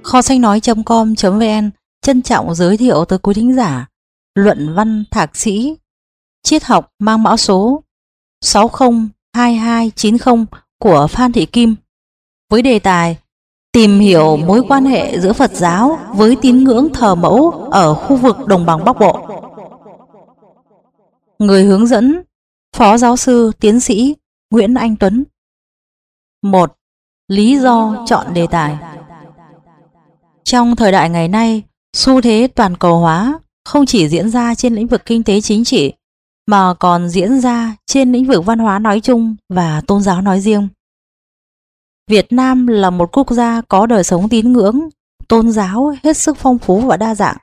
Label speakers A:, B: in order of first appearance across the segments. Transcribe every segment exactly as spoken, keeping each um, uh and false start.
A: Kho sách nói.com.vn trân trọng giới thiệu tới quý thính giả luận văn thạc sĩ triết học mang mã số sáu không hai hai chín không của Phan Thị Kim với đề tài tìm hiểu mối quan hệ giữa Phật giáo với tín ngưỡng thờ mẫu ở khu vực đồng bằng Bắc Bộ. Người hướng dẫn Phó Giáo sư Tiến sĩ Nguyễn Anh Tuấn. Một. Lý do chọn đề tài. Trong thời đại ngày nay, xu thế toàn cầu hóa không chỉ diễn ra trên lĩnh vực kinh tế chính trị mà còn diễn ra trên lĩnh vực văn hóa nói chung và tôn giáo nói riêng. Việt Nam là một quốc gia có đời sống tín ngưỡng, tôn giáo hết sức phong phú và đa dạng.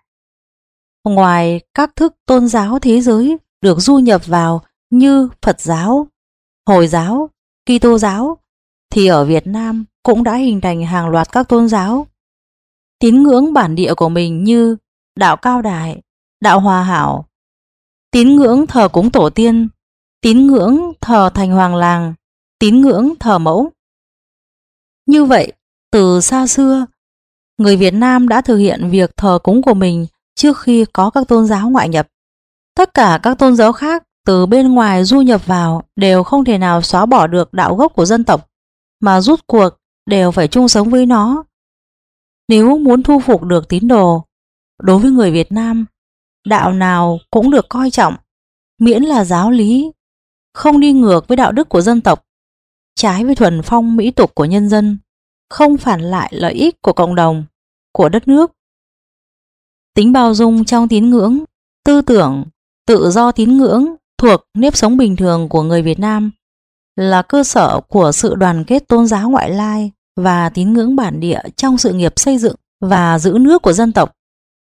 A: Ngoài các thức tôn giáo thế giới được du nhập vào như Phật giáo, Hồi giáo, Kitô giáo, thì ở Việt Nam cũng đã hình thành hàng loạt các tôn giáo. Tín ngưỡng bản địa của mình như đạo Cao Đài, đạo Hòa Hảo, tín ngưỡng thờ cúng tổ tiên, tín ngưỡng thờ thành hoàng làng, tín ngưỡng thờ mẫu. Như vậy, từ xa xưa, người Việt Nam đã thực hiện việc thờ cúng của mình trước khi có các tôn giáo ngoại nhập. Tất cả các tôn giáo khác từ bên ngoài du nhập vào đều không thể nào xóa bỏ được đạo gốc của dân tộc, mà rút cuộc đều phải chung sống với nó. Nếu muốn thu phục được tín đồ, đối với người Việt Nam, đạo nào cũng được coi trọng, miễn là giáo lý, không đi ngược với đạo đức của dân tộc, trái với thuần phong mỹ tục của nhân dân, không phản lại lợi ích của cộng đồng, của đất nước. Tính bao dung trong tín ngưỡng, tư tưởng, tự do tín ngưỡng thuộc nếp sống bình thường của người Việt Nam là cơ sở của sự đoàn kết tôn giáo ngoại lai và tín ngưỡng bản địa trong sự nghiệp xây dựng và giữ nước của dân tộc.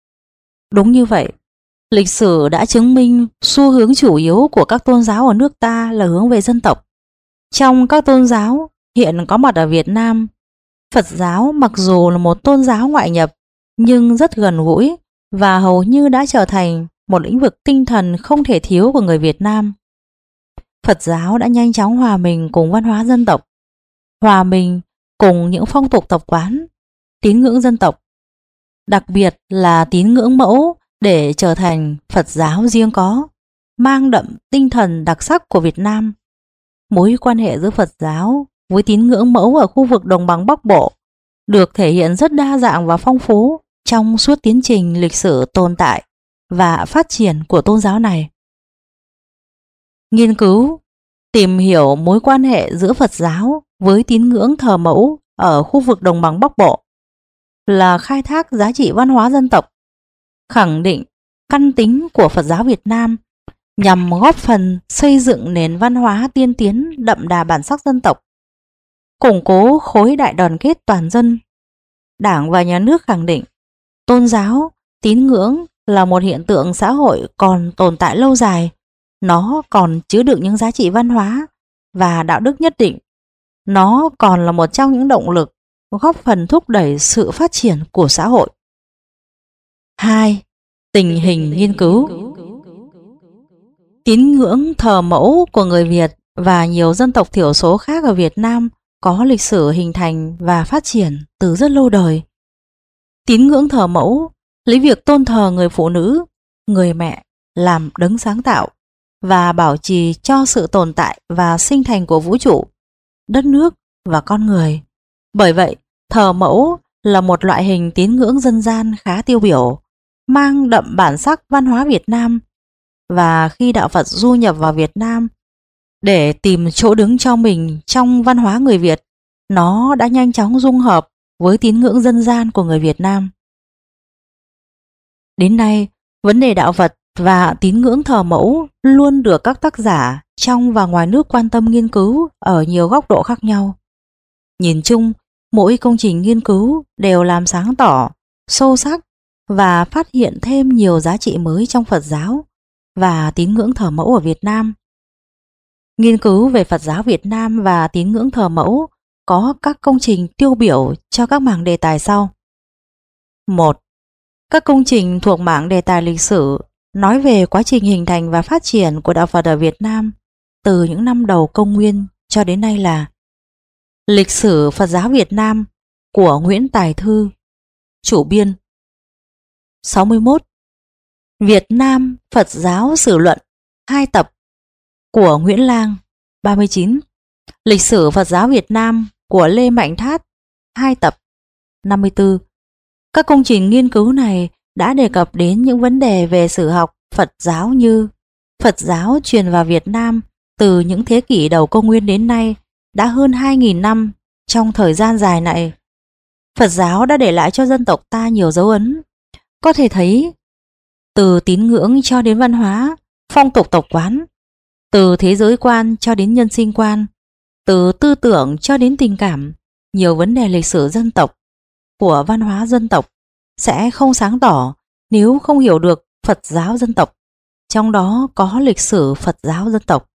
A: Đúng như vậy, lịch sử đã chứng minh xu hướng chủ yếu của các tôn giáo ở nước ta là hướng về dân tộc. Trong các tôn giáo hiện có mặt ở Việt Nam, Phật giáo mặc dù là một tôn giáo ngoại nhập nhưng rất gần gũi và hầu như đã trở thành một lĩnh vực tinh thần không thể thiếu của người Việt Nam. Phật giáo đã nhanh chóng hòa mình cùng văn hóa dân tộc, hòa mình cùng những phong tục tập quán, tín ngưỡng dân tộc, đặc biệt là tín ngưỡng mẫu để trở thành Phật giáo riêng có, mang đậm tinh thần đặc sắc của Việt Nam. Mối quan hệ giữa Phật giáo với tín ngưỡng mẫu ở khu vực đồng bằng Bắc Bộ được thể hiện rất đa dạng và phong phú trong suốt tiến trình lịch sử tồn tại và phát triển của tôn giáo này. Nghiên cứu, tìm hiểu mối quan hệ giữa Phật giáo với tín ngưỡng thờ mẫu ở khu vực đồng bằng Bắc Bộ là khai thác giá trị văn hóa dân tộc, khẳng định căn tính của Phật giáo Việt Nam nhằm góp phần xây dựng nền văn hóa tiên tiến đậm đà bản sắc dân tộc, củng cố khối đại đoàn kết toàn dân. Đảng và Nhà nước khẳng định tôn giáo, tín ngưỡng là một hiện tượng xã hội còn tồn tại lâu dài, nó còn chứa đựng những giá trị văn hóa và đạo đức nhất định, nó còn là một trong những động lực góp phần thúc đẩy sự phát triển của xã hội. Hai. Tình hình nghiên cứu. Tín ngưỡng thờ mẫu của người Việt và nhiều dân tộc thiểu số khác ở Việt Nam có lịch sử hình thành và phát triển từ rất lâu đời. Tín ngưỡng thờ mẫu lấy việc tôn thờ người phụ nữ, người mẹ làm đấng sáng tạo và bảo trì cho sự tồn tại và sinh thành của vũ trụ, đất nước và con người. Bởi vậy, thờ mẫu là một loại hình tín ngưỡng dân gian khá tiêu biểu, mang đậm bản sắc văn hóa Việt Nam. Và khi đạo Phật du nhập vào Việt Nam để tìm chỗ đứng cho mình trong văn hóa người Việt, nó đã nhanh chóng dung hợp với tín ngưỡng dân gian của người Việt Nam. Đến nay, vấn đề đạo Phật và tín ngưỡng thờ mẫu luôn được các tác giả trong và ngoài nước quan tâm nghiên cứu ở nhiều góc độ khác nhau. Nhìn chung, mỗi công trình nghiên cứu đều làm sáng tỏ, sâu sắc và phát hiện thêm nhiều giá trị mới trong Phật giáo và tín ngưỡng thờ mẫu ở Việt Nam. Nghiên cứu về Phật giáo Việt Nam và tín ngưỡng thờ mẫu có các công trình tiêu biểu cho các mảng đề tài sau. Một. Các công trình thuộc mảng đề tài lịch sử nói về quá trình hình thành và phát triển của đạo Phật ở Việt Nam từ những năm đầu công nguyên cho đến nay là Lịch sử Phật giáo Việt Nam của Nguyễn Tài Thư, chủ biên. sáu mươi mốt. Việt Nam Phật giáo sử luận hai tập của Nguyễn Lang. ba mươi chín. Lịch sử Phật giáo Việt Nam của Lê Mạnh Thát hai tập. năm mươi tư. Các công trình nghiên cứu này đã đề cập đến những vấn đề về sử học Phật giáo như Phật giáo truyền vào Việt Nam từ những thế kỷ đầu công nguyên đến nay đã hơn hai nghìn năm. Trong thời gian dài này, Phật giáo đã để lại cho dân tộc ta nhiều dấu ấn. Có thể thấy từ tín ngưỡng cho đến văn hóa, phong tục tập quán, từ thế giới quan cho đến nhân sinh quan, từ tư tưởng cho đến tình cảm, nhiều vấn đề lịch sử dân tộc, của văn hóa dân tộc sẽ không sáng tỏ nếu không hiểu được Phật giáo dân tộc, trong đó có lịch sử Phật giáo dân tộc.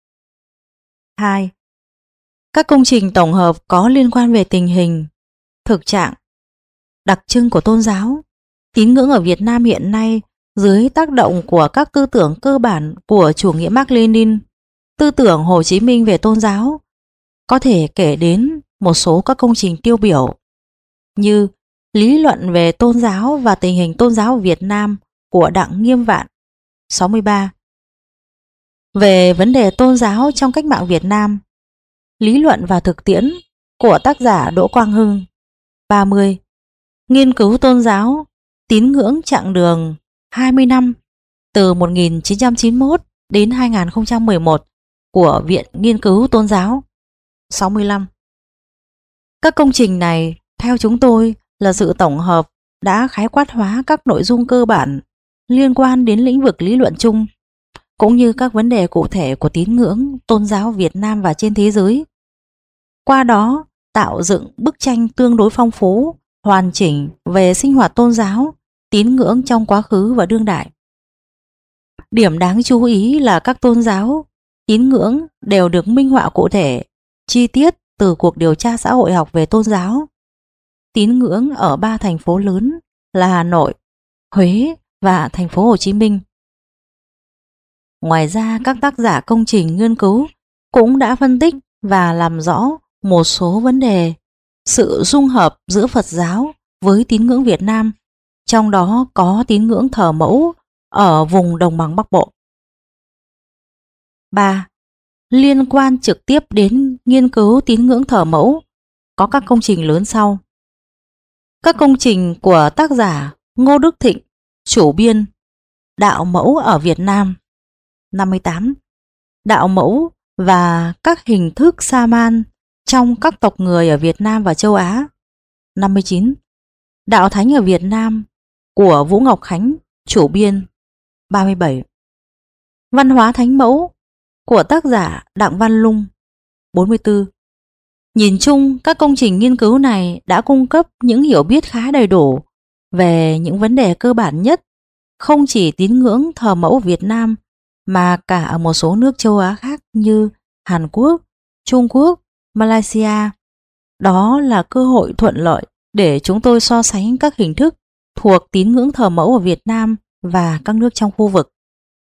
A: hai. Các công trình tổng hợp có liên quan về tình hình, thực trạng, đặc trưng của tôn giáo, tín ngưỡng ở Việt Nam hiện nay dưới tác động của các tư tưởng cơ bản của chủ nghĩa Mác Lênin, tư tưởng Hồ Chí Minh về tôn giáo, có thể kể đến một số các công trình tiêu biểu như Lý luận về tôn giáo và tình hình tôn giáo ở Việt Nam của Đặng Nghiêm Vạn sáu mươi ba. Về vấn đề tôn giáo trong cách mạng Việt Nam, Lý luận và thực tiễn của tác giả Đỗ Quang Hưng ba mươi. Nghiên cứu tôn giáo, tín ngưỡng chặng đường hai mươi năm từ một nghìn chín trăm chín mươi mốt đến hai nghìn không trăm mười một của Viện Nghiên cứu Tôn giáo sáu mươi lăm. Các công trình này theo chúng tôi là sự tổng hợp đã khái quát hóa các nội dung cơ bản liên quan đến lĩnh vực lý luận chung, cũng như các vấn đề cụ thể của tín ngưỡng tôn giáo Việt Nam và trên thế giới. Qua đó tạo dựng bức tranh tương đối phong phú, hoàn chỉnh về sinh hoạt tôn giáo, tín ngưỡng trong quá khứ và đương đại. Điểm đáng chú ý là các tôn giáo, tín ngưỡng đều được minh họa cụ thể, chi tiết từ cuộc điều tra xã hội học về tôn giáo, tín ngưỡng ở ba thành phố lớn là Hà Nội, Huế và thành phố Hồ Chí Minh. Ngoài ra, các tác giả công trình nghiên cứu cũng đã phân tích và làm rõ một số vấn đề sự dung hợp giữa Phật giáo với tín ngưỡng Việt Nam, trong đó có tín ngưỡng thờ mẫu ở vùng đồng bằng Bắc Bộ. ba. Liên quan trực tiếp đến nghiên cứu tín ngưỡng thờ mẫu có các công trình lớn sau. Các công trình của tác giả Ngô Đức Thịnh, chủ biên, Đạo mẫu ở Việt Nam năm mươi tám. Đạo mẫu và các hình thức sa man trong các tộc người ở Việt Nam và châu Á năm mươi chín. Đạo thánh ở Việt Nam của Vũ Ngọc Khánh, chủ biên ba mươi bảy. Văn hóa thánh mẫu của tác giả Đặng Văn Lung bốn mươi tư. Nhìn chung, các công trình nghiên cứu này đã cung cấp những hiểu biết khá đầy đủ về những vấn đề cơ bản nhất, không chỉ tín ngưỡng thờ mẫu Việt Nam mà cả ở một số nước châu Á khác như Hàn Quốc, Trung Quốc, Malaysia. Đó là cơ hội thuận lợi để chúng tôi so sánh các hình thức thuộc tín ngưỡng thờ mẫu ở Việt Nam và các nước trong khu vực.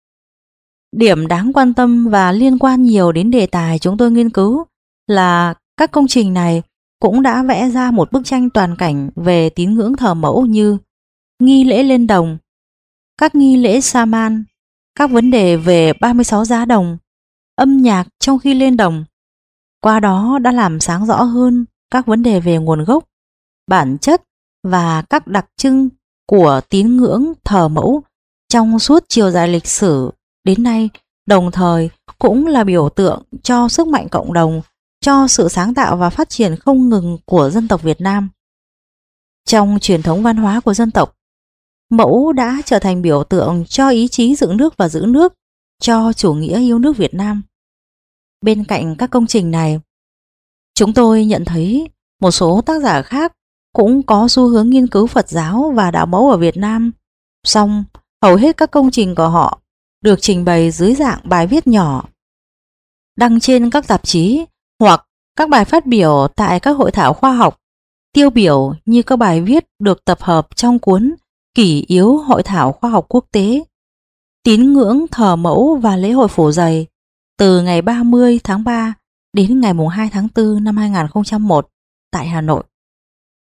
A: Điểm đáng quan tâm và liên quan nhiều đến đề tài chúng tôi nghiên cứu là các công trình này cũng đã vẽ ra một bức tranh toàn cảnh về tín ngưỡng thờ mẫu như nghi lễ lên đồng, các nghi lễ sa man, các vấn đề về ba mươi sáu giá đồng, âm nhạc trong khi lên đồng. Qua đó đã làm sáng rõ hơn các vấn đề về nguồn gốc, bản chất và các đặc trưng của tín ngưỡng thờ mẫu trong suốt chiều dài lịch sử đến nay, đồng thời cũng là biểu tượng cho sức mạnh cộng đồng, cho sự sáng tạo và phát triển không ngừng của dân tộc Việt Nam. Trong truyền thống văn hóa của dân tộc, mẫu đã trở thành biểu tượng cho ý chí dựng nước và giữ nước, cho chủ nghĩa yêu nước Việt Nam. Bên cạnh các công trình này, chúng tôi nhận thấy một số tác giả khác cũng có xu hướng nghiên cứu Phật giáo và đạo mẫu ở Việt Nam. Song hầu hết các công trình của họ được trình bày dưới dạng bài viết nhỏ, đăng trên các tạp chí hoặc các bài phát biểu tại các hội thảo khoa học, tiêu biểu như các bài viết được tập hợp trong cuốn Kỷ yếu Hội thảo khoa học quốc tế, Tín ngưỡng thờ mẫu và lễ hội Phủ Giày từ ngày ba mươi tháng ba đến ngày hai tháng tư năm hai nghìn không trăm một tại Hà Nội.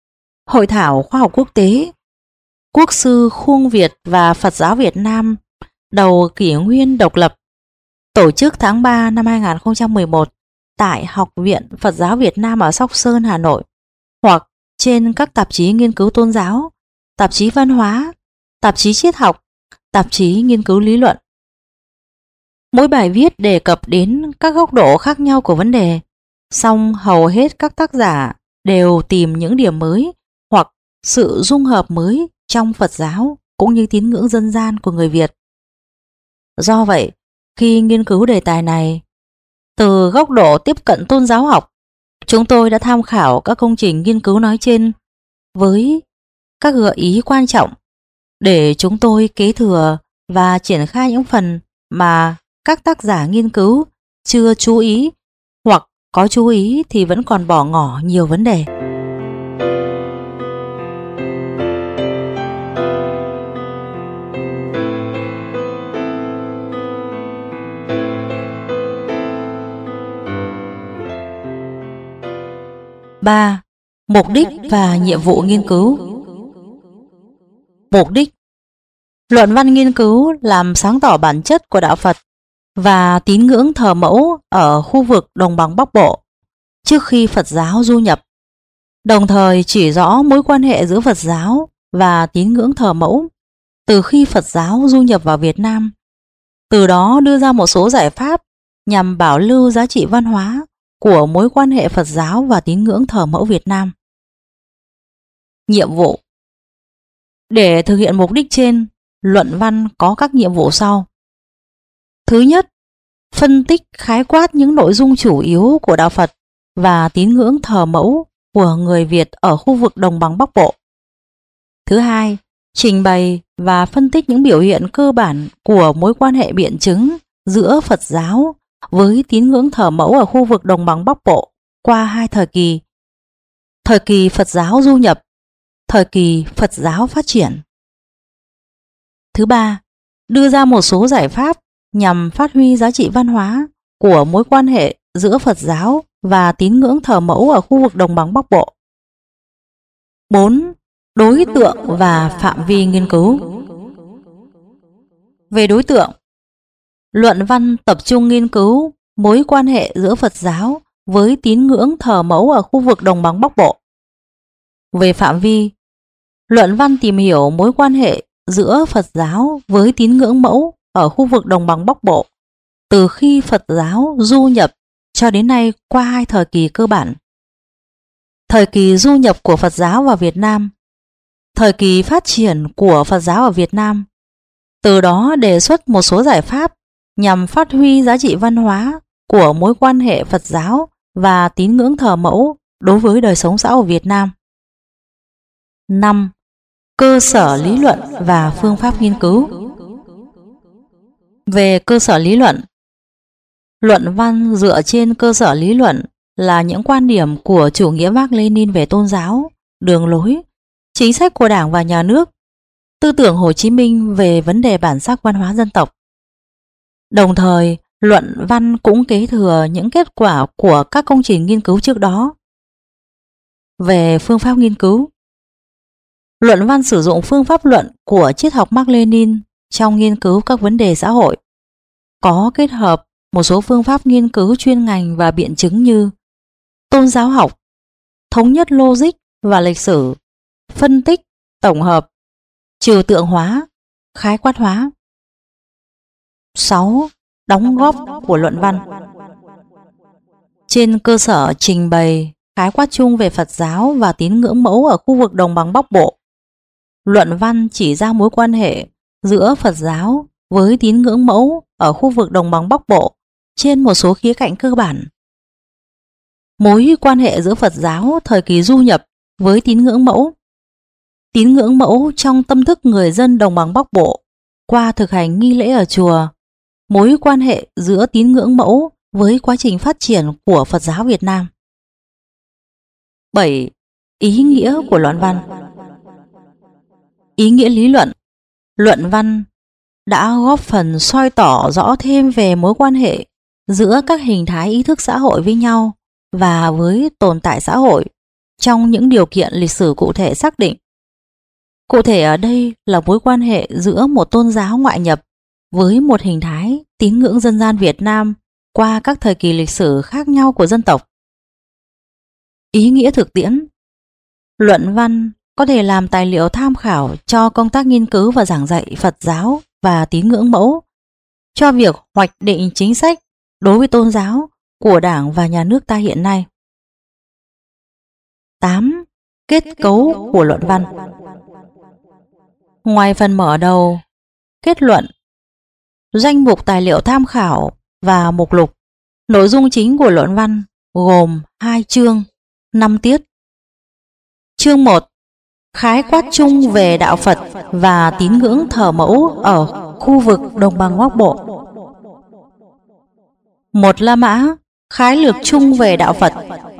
A: Hội thảo khoa học quốc tế Quốc sư Khuông Việt và Phật giáo Việt Nam đầu kỷ nguyên độc lập, tổ chức tháng ba năm hai nghìn không trăm mười một tại Học viện Phật giáo Việt Nam ở Sóc Sơn, Hà Nội, hoặc trên các tạp chí nghiên cứu tôn giáo, tạp chí văn hóa, tạp chí triết học, tạp chí nghiên cứu lý luận. Mỗi bài viết đề cập đến các góc độ khác nhau của vấn đề, song hầu hết các tác giả đều tìm những điểm mới hoặc sự dung hợp mới trong Phật giáo cũng như tín ngưỡng dân gian của người Việt. Do vậy, khi nghiên cứu đề tài này, từ góc độ tiếp cận tôn giáo học, chúng tôi đã tham khảo các công trình nghiên cứu nói trên với các gợi ý quan trọng để chúng tôi kế thừa và triển khai những phần mà các tác giả nghiên cứu chưa chú ý, hoặc có chú ý thì vẫn còn bỏ ngỏ nhiều vấn đề. ba. Mục đích và nhiệm vụ nghiên cứu. Mục đích: luận văn nghiên cứu làm sáng tỏ bản chất của đạo Phật và tín ngưỡng thờ mẫu ở khu vực đồng bằng Bắc Bộ trước khi Phật giáo du nhập, đồng thời chỉ rõ mối quan hệ giữa Phật giáo và tín ngưỡng thờ mẫu từ khi Phật giáo du nhập vào Việt Nam, từ đó đưa ra một số giải pháp nhằm bảo lưu giá trị văn hóa của mối quan hệ Phật giáo và tín ngưỡng thờ mẫu Việt Nam. Nhiệm vụ: để thực hiện mục đích trên, luận văn có các nhiệm vụ sau. Thứ nhất, phân tích khái quát những nội dung chủ yếu của đạo Phật và tín ngưỡng thờ mẫu của người Việt ở khu vực đồng bằng Bắc Bộ. Thứ hai, trình bày và phân tích những biểu hiện cơ bản của mối quan hệ biện chứng giữa Phật giáo với tín ngưỡng thờ mẫu ở khu vực đồng bằng Bắc Bộ qua hai thời kỳ: thời kỳ Phật giáo du nhập, thời kỳ Phật giáo phát triển. Thứ ba, đưa ra một số giải pháp nhằm phát huy giá trị văn hóa của mối quan hệ giữa Phật giáo và tín ngưỡng thờ mẫu ở khu vực đồng bằng Bắc Bộ. bốn. Đối tượng và phạm vi nghiên cứu. Về đối tượng, luận văn tập trung nghiên cứu mối quan hệ giữa Phật giáo với tín ngưỡng thờ mẫu ở khu vực đồng bằng Bắc Bộ. Về phạm vi, luận văn tìm hiểu mối quan hệ giữa Phật giáo với tín ngưỡng mẫu ở khu vực đồng bằng Bắc Bộ từ khi Phật giáo du nhập cho đến nay qua hai thời kỳ cơ bản: thời kỳ du nhập của Phật giáo vào Việt Nam, thời kỳ phát triển của Phật giáo ở Việt Nam. Từ đó đề xuất một số giải pháp nhằm phát huy giá trị văn hóa của mối quan hệ Phật giáo và tín ngưỡng thờ mẫu đối với đời sống xã hội Việt Nam. năm. Cơ sở lý luận và phương pháp nghiên cứu. Về cơ sở lý luận, luận văn dựa trên cơ sở lý luận là những quan điểm của chủ nghĩa Mác Lênin về tôn giáo, đường lối, chính sách của Đảng và Nhà nước, tư tưởng Hồ Chí Minh về vấn đề bản sắc văn hóa dân tộc. Đồng thời, luận văn cũng kế thừa những kết quả của các công trình nghiên cứu trước đó. Về phương pháp nghiên cứu, luận văn sử dụng phương pháp luận của triết học Mác Lênin trong nghiên cứu các vấn đề xã hội, có kết hợp một số phương pháp nghiên cứu chuyên ngành và biện chứng như tôn giáo học, thống nhất logic và lịch sử, phân tích, tổng hợp, trừu tượng hóa, khái quát hóa. sáu. Đóng góp của luận văn. Trên cơ sở trình bày khái quát chung về Phật giáo và tín ngưỡng mẫu ở khu vực đồng bằng Bắc Bộ, luận văn chỉ ra mối quan hệ giữa Phật giáo với tín ngưỡng mẫu ở khu vực đồng bằng Bắc Bộ trên một số khía cạnh cơ bản. Mối quan hệ giữa Phật giáo thời kỳ du nhập với tín ngưỡng mẫu, tín ngưỡng mẫu trong tâm thức người dân đồng bằng Bắc Bộ qua thực hành nghi lễ ở chùa, mối quan hệ giữa tín ngưỡng mẫu với quá trình phát triển của Phật giáo Việt Nam. bảy. Ý nghĩa của luận văn. Ý nghĩa lý luận. Luận văn đã góp phần soi tỏ rõ thêm về mối quan hệ giữa các hình thái ý thức xã hội với nhau và với tồn tại xã hội, trong những điều kiện lịch sử cụ thể xác định. Cụ thể ở đây là mối quan hệ giữa một tôn giáo ngoại nhập với một hình thái tín ngưỡng dân gian Việt Nam qua các thời kỳ lịch sử khác nhau của dân tộc. Ý nghĩa thực tiễn: luận văn có thể làm tài liệu tham khảo cho công tác nghiên cứu và giảng dạy Phật giáo và tín ngưỡng mẫu, cho việc hoạch định chính sách đối với tôn giáo của Đảng và Nhà nước ta hiện nay. tám. Kết cấu của luận văn. Ngoài phần mở đầu, kết luận, danh mục tài liệu tham khảo và mục lục, nội dung chính của luận văn gồm hai chương, năm tiết. Chương một: khái quát chung về đạo Phật và tín ngưỡng thờ mẫu ở khu vực Đồng bằng Bắc Bộ. Một La Mã: khái lược chung về đạo Phật.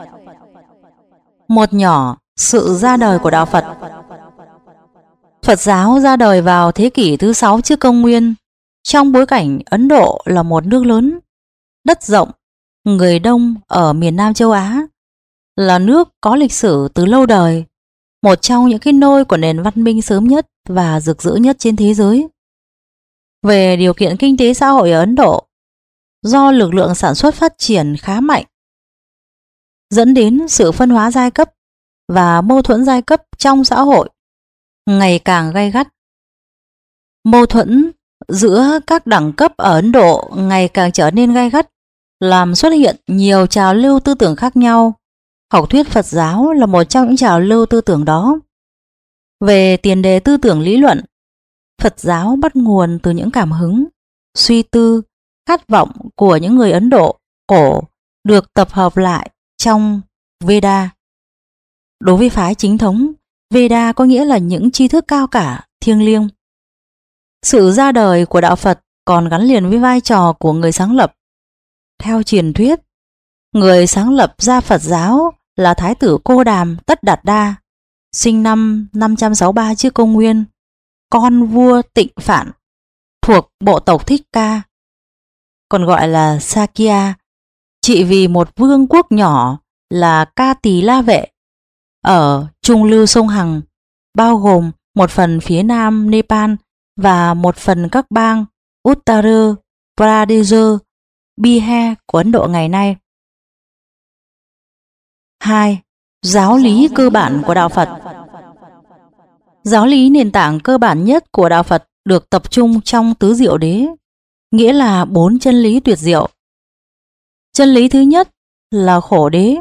A: Một nhỏ: sự ra đời của đạo Phật. Phật giáo ra đời vào thế kỷ thứ sáu trước công nguyên, trong bối cảnh Ấn Độ là một nước lớn, đất rộng, người đông ở miền Nam châu Á, là nước có lịch sử từ lâu đời, một trong những cái nôi của nền văn minh sớm nhất và rực rỡ nhất trên thế giới. Về điều kiện kinh tế xã hội ở Ấn Độ, do lực lượng sản xuất phát triển khá mạnh, dẫn đến sự phân hóa giai cấp và mâu thuẫn giai cấp trong xã hội ngày càng gay gắt. Mâu thuẫn giữa các đẳng cấp ở Ấn Độ ngày càng trở nên gay gắt, làm xuất hiện nhiều trào lưu tư tưởng khác nhau. Học thuyết Phật giáo là một trong những trào lưu tư tưởng đó. Về tiền đề tư tưởng lý luận, Phật giáo bắt nguồn từ những cảm hứng, suy tư, khát vọng của những người Ấn Độ cổ được tập hợp lại trong Veda. Đối với phái chính thống, Veda có nghĩa là những tri thức cao cả, thiêng liêng. Sự ra đời của đạo Phật còn gắn liền với vai trò của người sáng lập. Theo truyền thuyết, người sáng lập ra Phật giáo là Thái tử Cô Đàm Tất Đạt Đa, sinh năm năm trăm sáu mươi ba trước công nguyên, con vua Tịnh Phạn, thuộc bộ tộc Thích Ca, còn gọi là Sakya, trị vì một vương quốc nhỏ là Ca Tỳ La Vệ ở trung lưu sông Hằng, bao gồm một phần phía nam Nepal và một phần các bang Uttar Pradesh, Bihar của Ấn Độ ngày nay. hai. Giáo lý cơ bản của đạo Phật. Giáo lý nền tảng cơ bản nhất của đạo Phật được tập trung trong tứ diệu đế, nghĩa là bốn chân lý tuyệt diệu. Chân lý thứ nhất là khổ đế.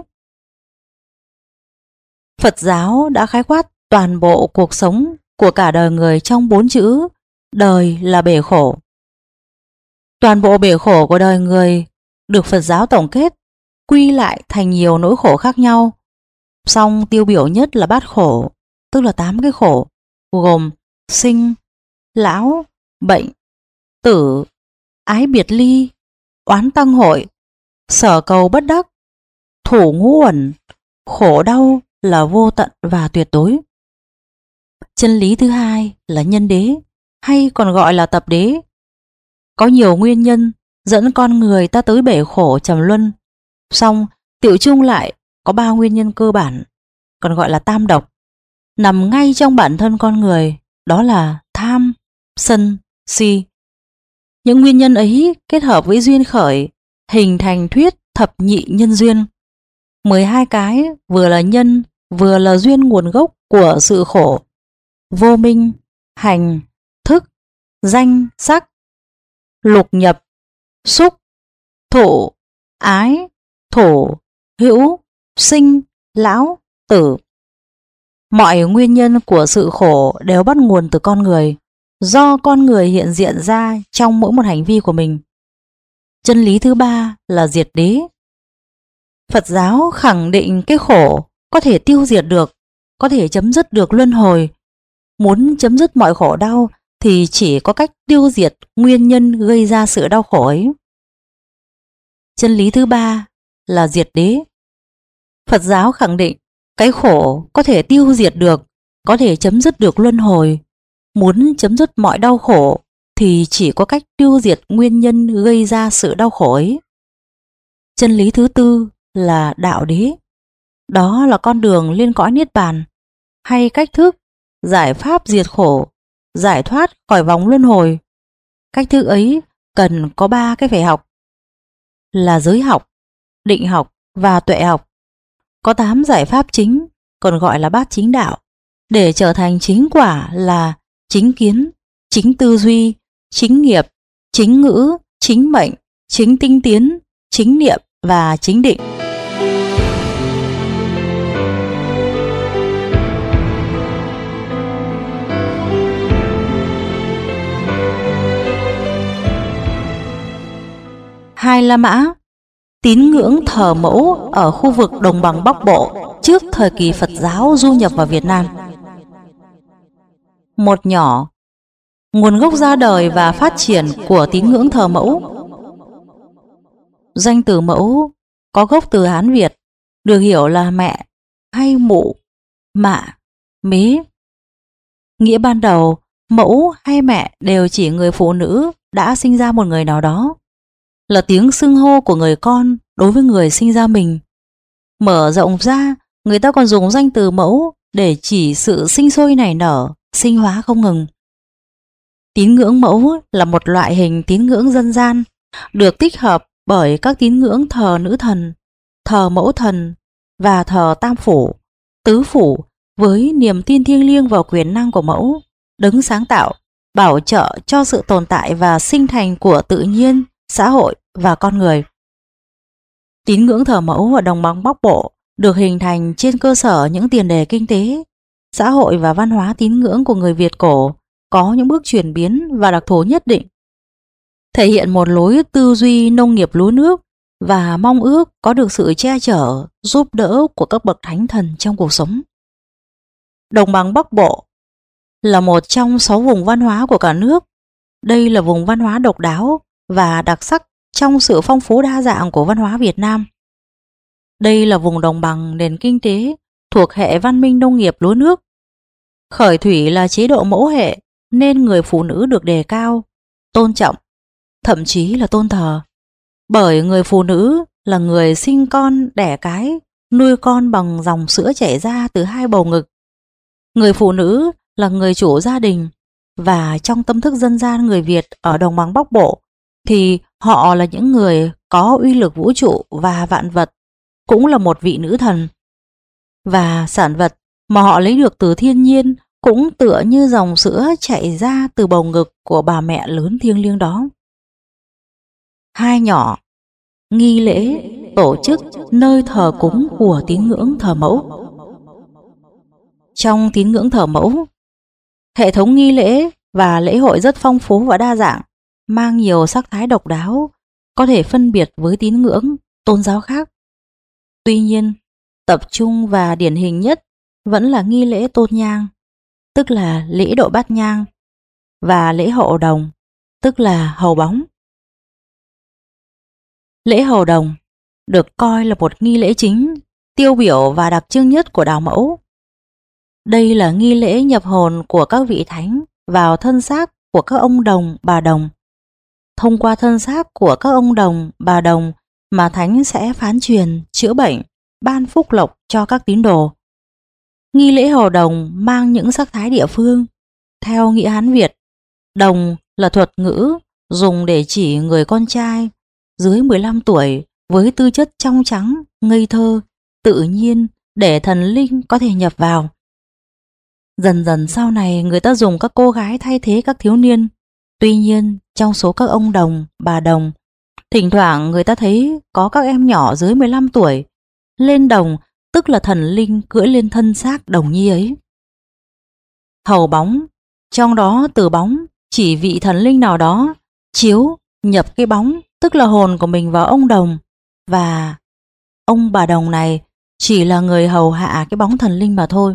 A: Phật giáo đã khái quát toàn bộ cuộc sống của cả đời người trong bốn chữ đời là bể khổ. Toàn bộ bể khổ của đời người được Phật giáo tổng kết, quy lại thành nhiều nỗi khổ khác nhau. Song tiêu biểu nhất là bát khổ, tức là tám cái khổ, gồm sinh, lão, bệnh, tử, ái biệt ly, oán tăng hội, sở cầu bất đắc, thủ ngũ uẩn, khổ đau là vô tận và tuyệt đối. Chân lý thứ hai là nhân đế, hay còn gọi là tập đế. Có nhiều nguyên nhân dẫn con người ta tới bể khổ trầm luân, song tiểu chung lại có ba nguyên nhân cơ bản, còn gọi là tam độc, nằm ngay trong bản thân con người, đó là tham, sân, si. Những nguyên nhân ấy kết hợp với duyên khởi, hình thành thuyết thập nhị nhân duyên. mười hai cái vừa là nhân, vừa là duyên nguồn gốc của sự khổ: vô minh, hành, thức, danh, sắc, lục nhập, xúc, thụ, ái, thổ, hữu, sinh, lão, tử. Mọi nguyên nhân của sự khổ đều bắt nguồn từ con người, do con người hiện diện ra trong mỗi một hành vi của mình. Chân lý thứ ba là diệt đế. Phật giáo khẳng định cái khổ có thể tiêu diệt được, có thể chấm dứt được luân hồi. Muốn chấm dứt mọi khổ đau thì chỉ có cách tiêu diệt nguyên nhân gây ra sự đau khổ ấy. Chân lý thứ ba là diệt đế. Phật giáo khẳng định cái khổ có thể tiêu diệt được, có thể chấm dứt được luân hồi. Muốn chấm dứt mọi đau khổ thì chỉ có cách tiêu diệt nguyên nhân gây ra sự đau khổ ấy. Chân lý thứ tư là đạo đế. đó là con đường lên cõi niết bàn, hay cách thức giải pháp diệt khổ, giải thoát khỏi vòng luân hồi. Cách thức ấy cần có ba cái phải học, là giới học, định học và tuệ học. Có tám giải pháp chính, còn gọi là bát chính đạo, để trở thành chính quả là chính kiến, chính tư duy, chính nghiệp, chính ngữ, chính mệnh, chính tinh tiến, chính niệm và chính định. Hai La Mã, tín ngưỡng thờ mẫu ở khu vực đồng bằng Bắc Bộ trước thời kỳ Phật giáo du nhập vào Việt Nam. Một nhỏ, nguồn gốc ra đời và phát triển của tín ngưỡng thờ mẫu. Danh từ mẫu có gốc từ Hán Việt, được hiểu là mẹ hay mụ, mạ, mế. Nghĩa ban đầu, mẫu hay mẹ đều chỉ người phụ nữ đã sinh ra một người nào đó, là tiếng xưng hô của người con đối với người sinh ra mình. Mở rộng ra, người ta còn dùng danh từ mẫu để chỉ sự sinh sôi nảy nở, sinh hóa không ngừng. Tín ngưỡng mẫu là một loại hình tín ngưỡng dân gian, được tích hợp bởi các tín ngưỡng thờ nữ thần, thờ mẫu thần và thờ tam phủ, tứ phủ, với niềm tin thiêng liêng vào quyền năng của mẫu, đấng sáng tạo, bảo trợ cho sự tồn tại và sinh thành của tự nhiên, xã hội và con người. Tín ngưỡng thờ mẫu ở đồng bằng Bắc Bộ được hình thành trên cơ sở những tiền đề kinh tế, xã hội và văn hóa tín ngưỡng của người Việt cổ có những bước chuyển biến và đặc thù nhất định, thể hiện một lối tư duy nông nghiệp lúa nước và mong ước có được sự che chở, giúp đỡ của các bậc thánh thần trong cuộc sống. Đồng bằng Bắc Bộ là một trong sáu vùng văn hóa của cả nước. Đây là vùng văn hóa độc đáo và đặc sắc trong sự phong phú đa dạng của văn hóa Việt Nam. Đây là vùng đồng bằng nền kinh tế thuộc hệ văn minh nông nghiệp lúa nước. Khởi thủy là chế độ mẫu hệ nên người phụ nữ được đề cao, tôn trọng, thậm chí là tôn thờ. Bởi người phụ nữ là người sinh con đẻ cái, nuôi con bằng dòng sữa chảy ra từ hai bầu ngực. Người phụ nữ là người chủ gia đình, và trong tâm thức dân gian người Việt ở đồng bằng Bắc Bộ thì họ là những người có uy lực vũ trụ và vạn vật, cũng là một vị nữ thần. Và sản vật mà họ lấy được từ thiên nhiên cũng tựa như dòng sữa chảy ra từ bầu ngực của bà mẹ lớn thiêng liêng đó. Hai nhỏ, nghi lễ tổ chức nơi thờ cúng của tín ngưỡng thờ mẫu. Trong tín ngưỡng thờ mẫu, hệ thống nghi lễ và lễ hội rất phong phú và đa dạng, mang nhiều sắc thái độc đáo, có thể phân biệt với tín ngưỡng tôn giáo khác. Tuy nhiên, tập trung và điển hình nhất vẫn là nghi lễ tôn nhang, tức là lễ độ bát nhang, và lễ hầu đồng, tức là hầu bóng. Lễ hầu đồng được coi là một nghi lễ chính, tiêu biểu và đặc trưng nhất của đạo mẫu. Đây là nghi lễ nhập hồn của các vị thánh vào thân xác của các ông đồng, bà đồng. Thông qua thân xác của các ông đồng, bà đồng mà thánh sẽ phán truyền, chữa bệnh, ban phúc lộc cho các tín đồ. Nghi lễ hầu đồng mang những sắc thái địa phương. Theo nghĩa Hán Việt, đồng là thuật ngữ dùng để chỉ người con trai dưới mười lăm tuổi với tư chất trong trắng, ngây thơ, tự nhiên để thần linh có thể nhập vào. Dần dần sau này người ta dùng các cô gái thay thế các thiếu niên. Tuy nhiên, trong số các ông đồng, bà đồng, thỉnh thoảng người ta thấy có các em nhỏ dưới mười lăm tuổi lên đồng, tức là thần linh cưỡi lên thân xác đồng nhi ấy. Hầu bóng, trong đó từ bóng chỉ vị thần linh nào đó, chiếu nhập cái bóng, tức là hồn của mình vào ông đồng, và ông bà đồng này chỉ là người hầu hạ cái bóng thần linh mà thôi.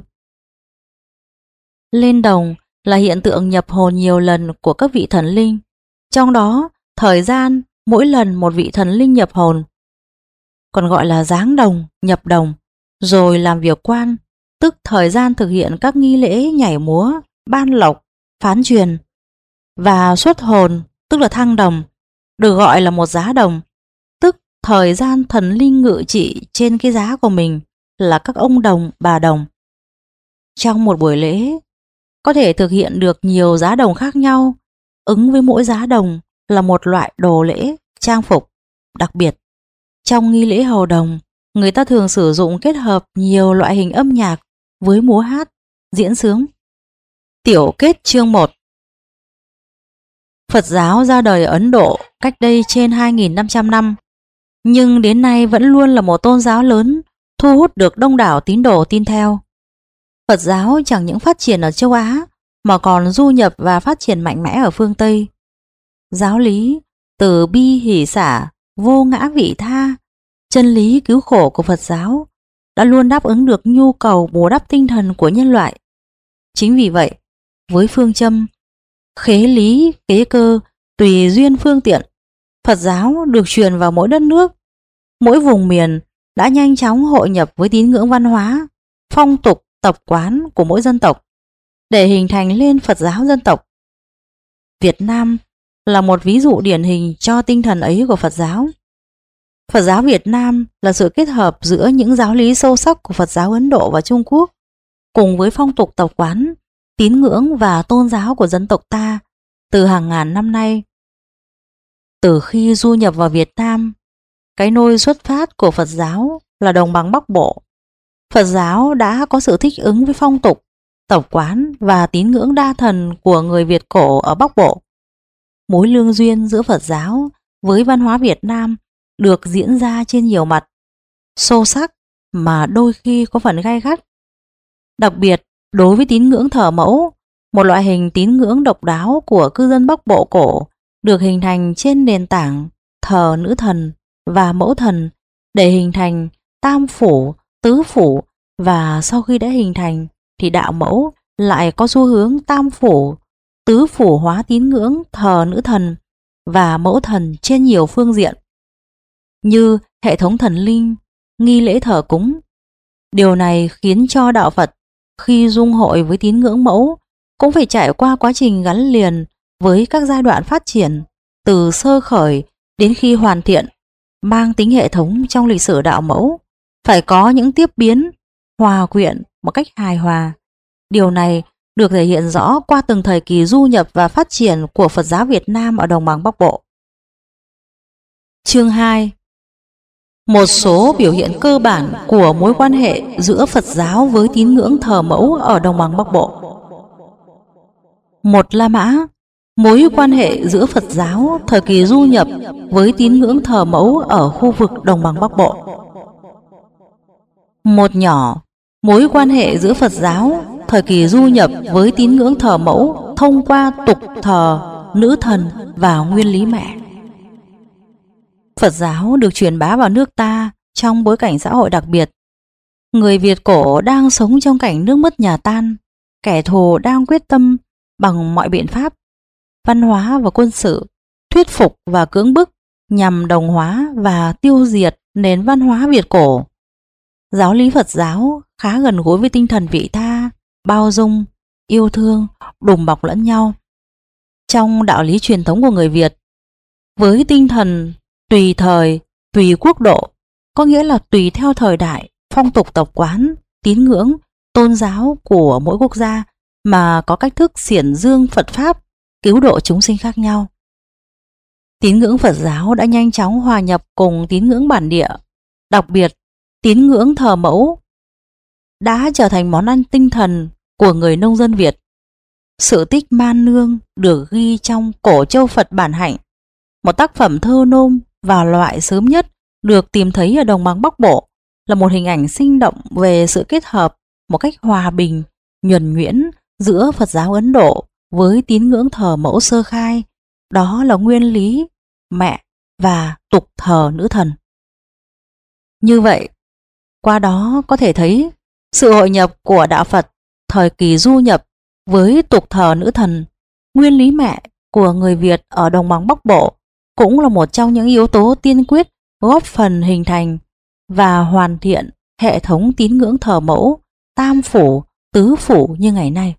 A: Lên đồng là hiện tượng nhập hồn nhiều lần của các vị thần linh, trong đó thời gian mỗi lần một vị thần linh nhập hồn, còn gọi là giáng đồng, nhập đồng, rồi làm việc quan, tức thời gian thực hiện các nghi lễ nhảy múa, ban lộc, phán truyền, và xuất hồn, tức là thăng đồng, được gọi là một giá đồng, tức thời gian thần linh ngự trị trên cái giá của mình, là các ông đồng, bà đồng. Trong một buổi lễ, có thể thực hiện được nhiều giá đồng khác nhau, ứng với mỗi giá đồng là một loại đồ lễ, trang phục đặc biệt. Trong nghi lễ hầu đồng, người ta thường sử dụng kết hợp nhiều loại hình âm nhạc với múa hát, diễn xướng. Tiểu kết chương một. Phật giáo ra đời ở Ấn Độ cách đây trên hai nghìn năm trăm năm, nhưng đến nay vẫn luôn là một tôn giáo lớn, thu hút được đông đảo tín đồ tin theo. Phật giáo chẳng những phát triển ở châu Á mà còn du nhập và phát triển mạnh mẽ ở phương Tây. Giáo lý từ bi hỷ xả, vô ngã vị tha, chân lý cứu khổ của Phật giáo đã luôn đáp ứng được nhu cầu bù đắp tinh thần của nhân loại. Chính vì vậy, với phương châm khế lý, kế cơ, tùy duyên phương tiện, Phật giáo được truyền vào mỗi đất nước, mỗi vùng miền đã nhanh chóng hội nhập với tín ngưỡng văn hóa, phong tục, tập quán của mỗi dân tộc để hình thành lên Phật giáo dân tộc. Việt Nam là một ví dụ điển hình cho tinh thần ấy của Phật giáo. Phật giáo Việt Nam là sự kết hợp giữa những giáo lý sâu sắc của Phật giáo Ấn Độ và Trung Quốc cùng với phong tục tập quán, tín ngưỡng và tôn giáo của dân tộc ta từ hàng ngàn năm nay. Từ khi du nhập vào Việt Nam, cái nôi xuất phát của Phật giáo là đồng bằng Bắc Bộ. Phật giáo đã có sự thích ứng với phong tục, tập quán và tín ngưỡng đa thần của người Việt cổ ở Bắc Bộ. Mối lương duyên giữa Phật giáo với văn hóa Việt Nam được diễn ra trên nhiều mặt, sâu sắc mà đôi khi có phần gay gắt. Đặc biệt, đối với tín ngưỡng thờ mẫu, một loại hình tín ngưỡng độc đáo của cư dân Bắc Bộ cổ được hình thành trên nền tảng thờ nữ thần và mẫu thần để hình thành tam phủ, tứ phủ, và sau khi đã hình thành thì đạo mẫu lại có xu hướng tam phủ, tứ phủ hóa tín ngưỡng thờ nữ thần và mẫu thần trên nhiều phương diện, như hệ thống thần linh, nghi lễ thờ cúng. Điều này khiến cho đạo Phật khi dung hội với tín ngưỡng mẫu cũng phải trải qua quá trình gắn liền với các giai đoạn phát triển từ sơ khởi đến khi hoàn thiện, mang tính hệ thống trong lịch sử đạo mẫu, phải có những tiếp biến, hòa quyện một cách hài hòa. Điều này được thể hiện rõ qua từng thời kỳ du nhập và phát triển của Phật giáo Việt Nam ở đồng bằng Bắc Bộ. Chương hai. Một số biểu hiện cơ bản của mối quan hệ giữa Phật giáo với tín ngưỡng thờ mẫu ở đồng bằng Bắc Bộ. Một La Mã, mối quan hệ giữa Phật giáo thời kỳ du nhập với tín ngưỡng thờ mẫu ở khu vực đồng bằng Bắc Bộ. Một Nhỏ, mối quan hệ giữa Phật giáo thời kỳ du nhập với tín ngưỡng thờ mẫu thông qua tục thờ nữ thần và nguyên lý mẹ. Phật giáo được truyền bá vào nước ta trong bối cảnh xã hội đặc biệt. Người Việt cổ đang sống trong cảnh nước mất nhà tan, kẻ thù đang quyết tâm bằng mọi biện pháp, văn hóa và quân sự, thuyết phục và cưỡng bức nhằm đồng hóa và tiêu diệt nền văn hóa Việt cổ. Giáo lý Phật giáo khá gần gũi với tinh thần vị tha, bao dung, yêu thương, đùm bọc lẫn nhau. Trong đạo lý truyền thống của người Việt, với tinh thần tùy thời, tùy quốc độ, có nghĩa là tùy theo thời đại, phong tục tập quán, tín ngưỡng, tôn giáo của mỗi quốc gia mà có cách thức xiển dương Phật Pháp, cứu độ chúng sinh khác nhau. Tín ngưỡng Phật giáo đã nhanh chóng hòa nhập cùng tín ngưỡng bản địa, đặc biệt tín ngưỡng thờ mẫu đã trở thành món ăn tinh thần của người nông dân Việt. Sự tích Man Nương được ghi trong Cổ Châu Phật Bản Hạnh, một tác phẩm thơ nôm và loại sớm nhất được tìm thấy ở đồng bằng Bắc Bộ, là một hình ảnh sinh động về sự kết hợp một cách hòa bình, nhuần nhuyễn giữa Phật giáo Ấn Độ với tín ngưỡng thờ mẫu sơ khai, đó là nguyên lý mẹ và tục thờ nữ thần. Như vậy, qua đó có thể thấy sự hội nhập của đạo Phật thời kỳ du nhập với tục thờ nữ thần, nguyên lý mẹ của người Việt ở đồng bằng Bắc Bộ cũng là một trong những yếu tố tiên quyết góp phần hình thành và hoàn thiện hệ thống tín ngưỡng thờ mẫu, tam phủ, tứ phủ như ngày nay.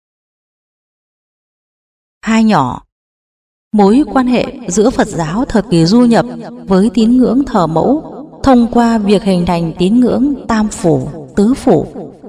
A: Hai Nhỏ, mối quan hệ giữa Phật giáo thời kỳ du nhập với tín ngưỡng thờ mẫu thông qua việc hình thành tín ngưỡng tam phủ, tứ phủ.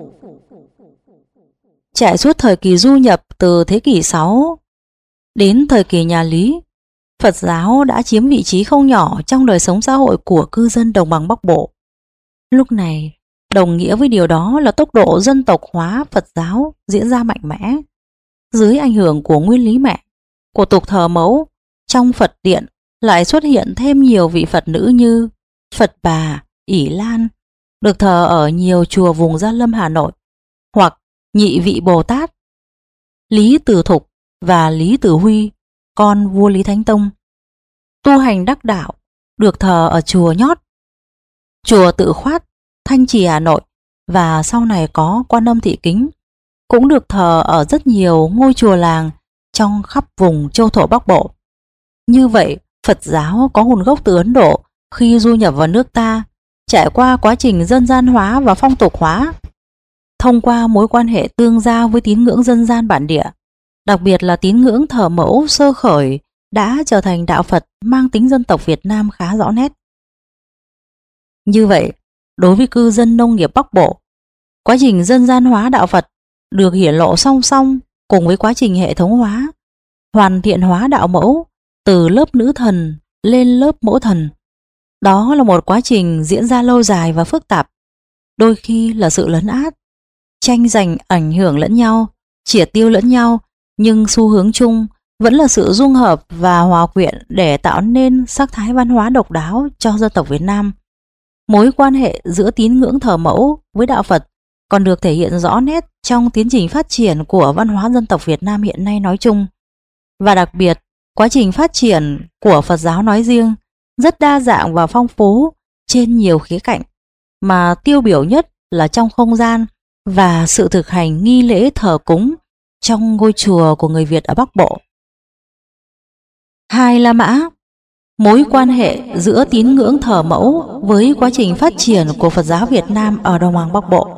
A: Trải suốt thời kỳ du nhập từ thế kỷ sáu đến thời kỳ nhà Lý, Phật giáo đã chiếm vị trí không nhỏ trong đời sống xã hội của cư dân đồng bằng Bắc Bộ. Lúc này, đồng nghĩa với điều đó là tốc độ dân tộc hóa Phật giáo diễn ra mạnh mẽ. Dưới ảnh hưởng của nguyên lý mẹ, của tục thờ mẫu, trong Phật điện lại xuất hiện thêm nhiều vị Phật nữ như Phật Bà, ỷ Lan, được thờ ở nhiều chùa vùng Gia Lâm, Hà Nội, hoặc nhị vị Bồ Tát, Lý Từ Thục và Lý Từ Huy, con vua Lý Thánh Tông. Tu hành đắc đạo, được thờ ở chùa Nhót, chùa Tự Khoát, Thanh Trì, Hà Nội, và sau này có Quan Âm Thị Kính, cũng được thờ ở rất nhiều ngôi chùa làng trong khắp vùng châu thổ Bắc Bộ. Như vậy, Phật giáo có nguồn gốc từ Ấn Độ khi du nhập vào nước ta, trải qua quá trình dân gian hóa và phong tục hóa. Thông qua mối quan hệ tương giao với tín ngưỡng dân gian bản địa, đặc biệt là tín ngưỡng thờ mẫu sơ khởi, đã trở thành đạo Phật mang tính dân tộc Việt Nam khá rõ nét. Như vậy, đối với cư dân nông nghiệp Bắc Bộ, quá trình dân gian hóa đạo Phật được hiển lộ song song cùng với quá trình hệ thống hóa, hoàn thiện hóa đạo mẫu từ lớp nữ thần lên lớp mẫu thần. Đó là một quá trình diễn ra lâu dài và phức tạp, đôi khi là sự lấn át, tranh giành ảnh hưởng lẫn nhau, triệt tiêu lẫn nhau, nhưng xu hướng chung vẫn là sự dung hợp và hòa quyện để tạo nên sắc thái văn hóa độc đáo cho dân tộc Việt Nam. Mối quan hệ giữa tín ngưỡng thờ mẫu với đạo Phật còn được thể hiện rõ nét trong tiến trình phát triển của văn hóa dân tộc Việt Nam hiện nay nói chung, và đặc biệt quá trình phát triển của Phật giáo nói riêng rất đa dạng và phong phú trên nhiều khía cạnh, mà tiêu biểu nhất là trong không gian và sự thực hành nghi lễ thờ cúng trong ngôi chùa của người Việt ở Bắc Bộ. Hai La Mã. Mối quan hệ giữa tín ngưỡng thờ mẫu với quá trình phát triển của Phật giáo Việt Nam ở đồng bằng Bắc Bộ.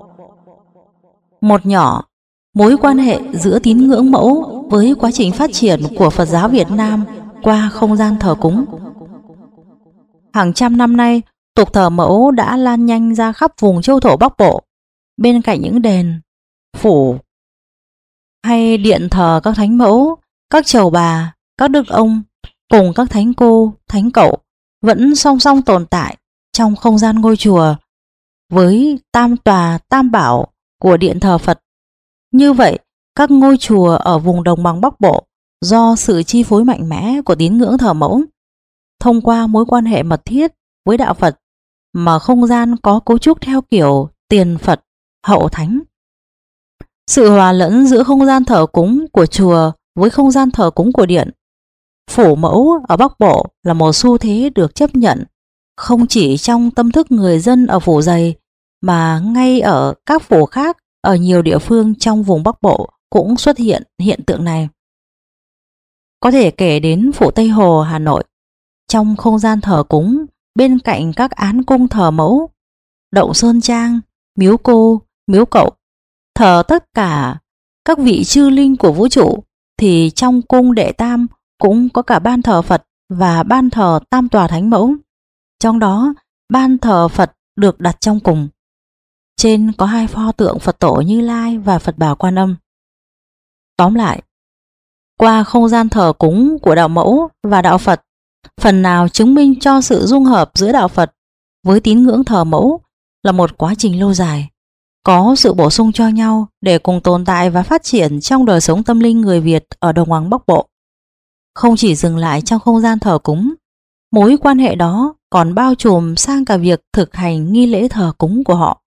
A: Một nhỏ, mối quan hệ giữa tín ngưỡng mẫu với quá trình phát triển của Phật giáo Việt Nam qua không gian thờ cúng. Hàng trăm năm nay, tục thờ mẫu đã lan nhanh ra khắp vùng châu thổ Bắc Bộ. Bên cạnh những đền, phủ hay điện thờ các thánh mẫu, các chầu bà, các đức ông cùng các thánh cô, thánh cậu vẫn song song tồn tại trong không gian ngôi chùa với tam tòa tam bảo của điện thờ Phật. Như vậy, các ngôi chùa ở vùng đồng bằng Bắc Bộ do sự chi phối mạnh mẽ của tín ngưỡng thờ mẫu, thông qua mối quan hệ mật thiết với đạo Phật mà không gian có cấu trúc theo kiểu tiền Phật, hậu thánh. Sự hòa lẫn giữa không gian thờ cúng của chùa với không gian thờ cúng của điện, phủ mẫu ở Bắc Bộ là một xu thế được chấp nhận không chỉ trong tâm thức người dân ở phủ Dày, mà ngay ở các phủ khác ở nhiều địa phương trong vùng Bắc Bộ cũng xuất hiện hiện tượng này. Có thể kể đến phủ Tây Hồ, Hà Nội, trong không gian thờ cúng bên cạnh các án cung thờ mẫu, Động Sơn Trang, Miếu Cô, Miếu Cậu, thờ tất cả các vị chư linh của vũ trụ, thì trong cung Đệ Tam cũng có cả ban thờ Phật và ban thờ Tam Tòa Thánh Mẫu. Trong đó, ban thờ Phật được đặt trong cùng. Trên có hai pho tượng Phật tổ Như Lai và Phật Bà Quan Âm. Tóm lại, qua không gian thờ cúng của đạo mẫu và đạo Phật, phần nào chứng minh cho sự dung hợp giữa đạo Phật với tín ngưỡng thờ mẫu là một quá trình lâu dài, có sự bổ sung cho nhau để cùng tồn tại và phát triển trong đời sống tâm linh người Việt ở đồng bằng Bắc Bộ. Không chỉ dừng lại trong không gian thờ cúng, mối quan hệ đó còn bao trùm sang cả việc thực hành nghi lễ thờ cúng của họ.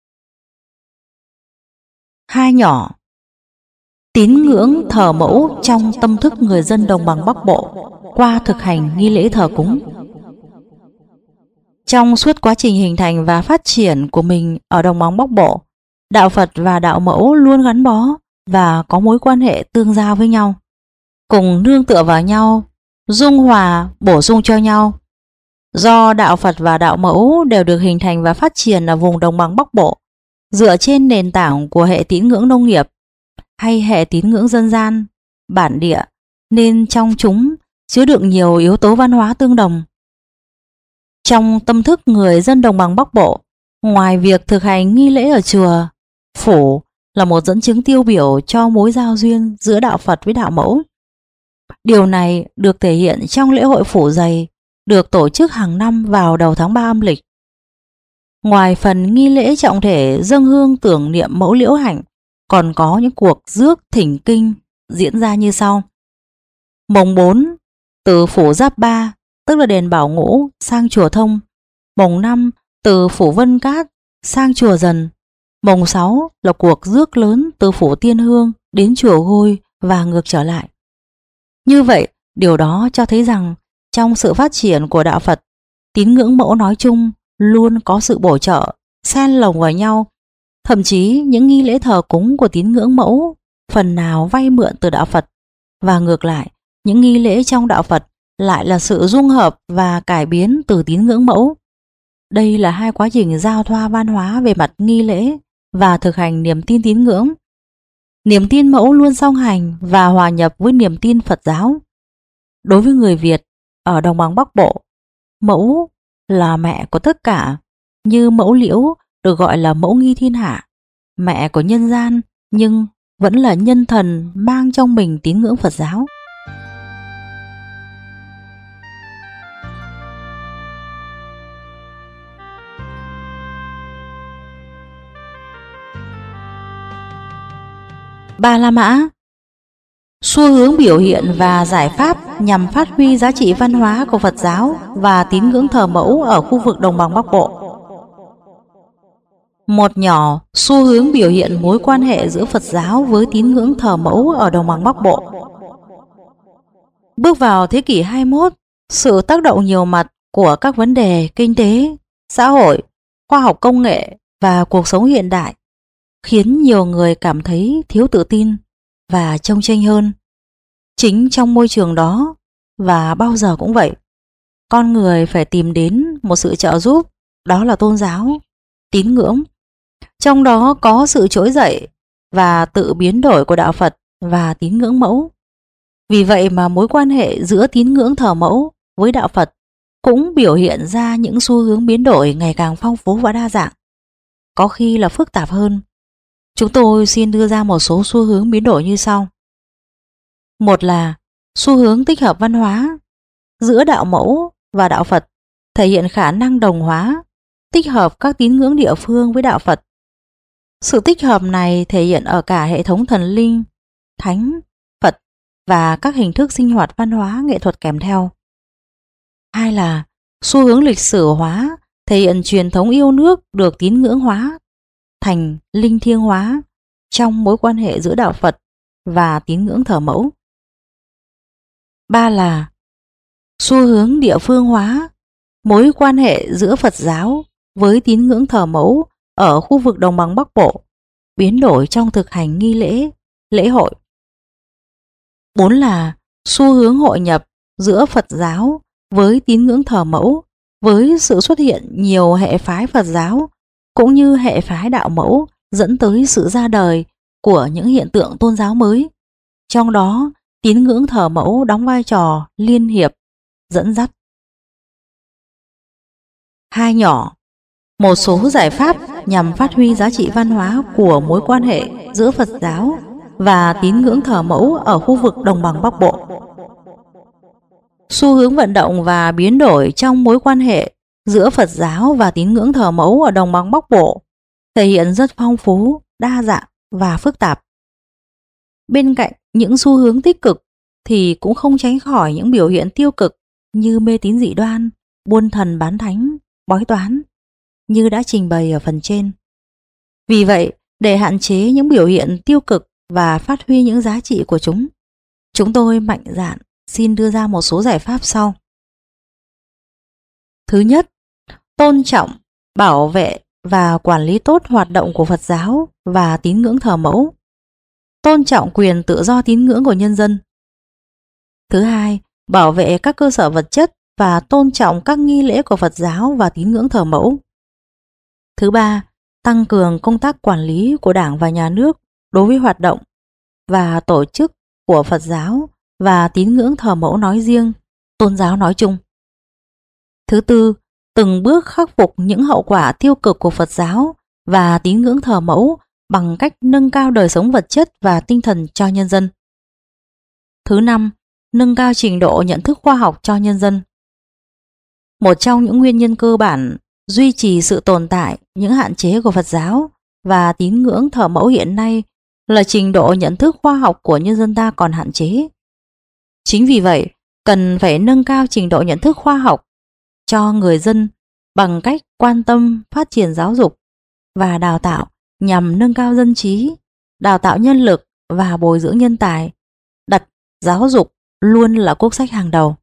A: Hai nhỏ. Tín ngưỡng thờ mẫu trong tâm thức người dân đồng bằng Bắc Bộ qua thực hành nghi lễ thờ cúng. Trong suốt quá trình hình thành và phát triển của mình ở đồng bằng Bắc Bộ, đạo Phật và đạo mẫu luôn gắn bó và có mối quan hệ tương giao với nhau, cùng nương tựa vào nhau, dung hòa, bổ sung cho nhau. Do đạo Phật và đạo mẫu đều được hình thành và phát triển ở vùng đồng bằng Bắc Bộ dựa trên nền tảng của hệ tín ngưỡng nông nghiệp hay hệ tín ngưỡng dân gian, bản địa, nên trong chúng chứa đựng nhiều yếu tố văn hóa tương đồng. Trong tâm thức người dân đồng bằng Bắc Bộ, ngoài việc thực hành nghi lễ ở chùa, phủ là một dẫn chứng tiêu biểu cho mối giao duyên giữa đạo Phật với đạo mẫu. Điều này được thể hiện trong lễ hội phủ dày được tổ chức hàng năm vào đầu tháng ba âm lịch. Ngoài phần nghi lễ trọng thể dâng hương tưởng niệm mẫu Liễu Hạnh, còn có những cuộc rước thỉnh kinh diễn ra như sau. Mồng bốn, từ phủ Giáp Ba, tức là đền Bảo Ngũ, sang chùa Thông. Mồng năm, từ phủ Vân Cát sang chùa Dần. Mồng sáu là cuộc rước lớn từ phủ Tiên Hương đến chùa Gôi và ngược trở lại. Như vậy, điều đó cho thấy rằng trong sự phát triển của đạo Phật, tín ngưỡng mẫu nói chung luôn có sự bổ trợ, xen lồng vào nhau. Thậm chí những nghi lễ thờ cúng của tín ngưỡng mẫu phần nào vay mượn từ đạo Phật, và ngược lại, những nghi lễ trong đạo Phật lại là sự dung hợp và cải biến từ tín ngưỡng mẫu. Đây là hai quá trình giao thoa văn hóa về mặt nghi lễ và thực hành niềm tin tín ngưỡng. Niềm tin mẫu luôn song hành và hòa nhập với niềm tin Phật giáo. Đối với người Việt ở đồng bằng Bắc Bộ, mẫu là mẹ của tất cả, như mẫu Liễu được gọi là mẫu nghi thiên hạ, mẹ của nhân gian, nhưng vẫn là nhân thần mang trong mình tín ngưỡng Phật giáo. Ba La Mã, xu hướng biểu hiện và giải pháp nhằm phát huy giá trị văn hóa của Phật giáo và tín ngưỡng thờ mẫu ở khu vực đồng bằng Bắc Bộ. Một nhỏ, xu hướng biểu hiện mối quan hệ giữa Phật giáo với tín ngưỡng thờ mẫu ở đồng bằng Bắc Bộ. Bước vào thế kỷ hai mươi mốt, sự tác động nhiều mặt của các vấn đề kinh tế, xã hội, khoa học công nghệ và cuộc sống hiện đại khiến nhiều người cảm thấy thiếu tự tin và chông chênh hơn. Chính trong môi trường đó, và bao giờ cũng vậy, con người phải tìm đến một sự trợ giúp, đó là tôn giáo, tín ngưỡng. Trong đó có sự trỗi dậy và tự biến đổi của đạo Phật và tín ngưỡng mẫu. Vì vậy mà mối quan hệ giữa tín ngưỡng thờ mẫu với đạo Phật cũng biểu hiện ra những xu hướng biến đổi ngày càng phong phú và đa dạng, có khi là phức tạp hơn. Chúng tôi xin đưa ra một số xu hướng biến đổi như sau. Một là xu hướng tích hợp văn hóa giữa đạo mẫu và đạo Phật, thể hiện khả năng đồng hóa, tích hợp các tín ngưỡng địa phương với đạo Phật. Sự tích hợp này thể hiện ở cả hệ thống thần linh, thánh, Phật và các hình thức sinh hoạt văn hóa nghệ thuật kèm theo. Hai là xu hướng lịch sử hóa, thể hiện truyền thống yêu nước được tín ngưỡng hóa thành linh thiêng hóa trong mối quan hệ giữa đạo Phật và tín ngưỡng thờ mẫu. Ba là xu hướng địa phương hóa, mối quan hệ giữa Phật giáo với tín ngưỡng thờ mẫu ở khu vực đồng bằng Bắc Bộ, biến đổi trong thực hành nghi lễ, lễ hội. Bốn là xu hướng hội nhập giữa Phật giáo với tín ngưỡng thờ mẫu, với sự xuất hiện nhiều hệ phái Phật giáo cũng như hệ phái đạo mẫu, dẫn tới sự ra đời của những hiện tượng tôn giáo mới. Trong đó, tín ngưỡng thờ mẫu đóng vai trò liên hiệp, dẫn dắt. Hai nhỏ, một số giải pháp nhằm phát huy giá trị văn hóa của mối quan hệ giữa Phật giáo và tín ngưỡng thờ mẫu ở khu vực đồng bằng Bắc Bộ. Xu hướng vận động và biến đổi trong mối quan hệ giữa Phật giáo và tín ngưỡng thờ mẫu ở đồng bằng Bắc Bộ thể hiện rất phong phú, đa dạng và phức tạp. Bên cạnh những xu hướng tích cực thì cũng không tránh khỏi những biểu hiện tiêu cực như mê tín dị đoan, buôn thần bán thánh, bói toán, như đã trình bày ở phần trên. Vì vậy, để hạn chế những biểu hiện tiêu cực và phát huy những giá trị của chúng, chúng tôi mạnh dạn xin đưa ra một số giải pháp sau. Thứ nhất, tôn trọng, bảo vệ và quản lý tốt hoạt động của Phật giáo và tín ngưỡng thờ mẫu. Tôn trọng quyền tự do tín ngưỡng của nhân dân. Thứ hai, bảo vệ các cơ sở vật chất và tôn trọng các nghi lễ của Phật giáo và tín ngưỡng thờ mẫu. Thứ ba, tăng cường công tác quản lý của Đảng và Nhà nước đối với hoạt động và tổ chức của Phật giáo và tín ngưỡng thờ mẫu nói riêng, tôn giáo nói chung. Thứ tư, từng bước khắc phục những hậu quả tiêu cực của Phật giáo và tín ngưỡng thờ mẫu bằng cách nâng cao đời sống vật chất và tinh thần cho nhân dân. Thứ năm, nâng cao trình độ nhận thức khoa học cho nhân dân. Một trong những nguyên nhân cơ bản duy trì sự tồn tại những hạn chế của Phật giáo và tín ngưỡng thờ mẫu hiện nay là trình độ nhận thức khoa học của nhân dân ta còn hạn chế. Chính vì vậy, cần phải nâng cao trình độ nhận thức khoa học cho người dân bằng cách quan tâm phát triển giáo dục và đào tạo nhằm nâng cao dân trí, đào tạo nhân lực và bồi dưỡng nhân tài, đặt giáo dục luôn là quốc sách hàng đầu.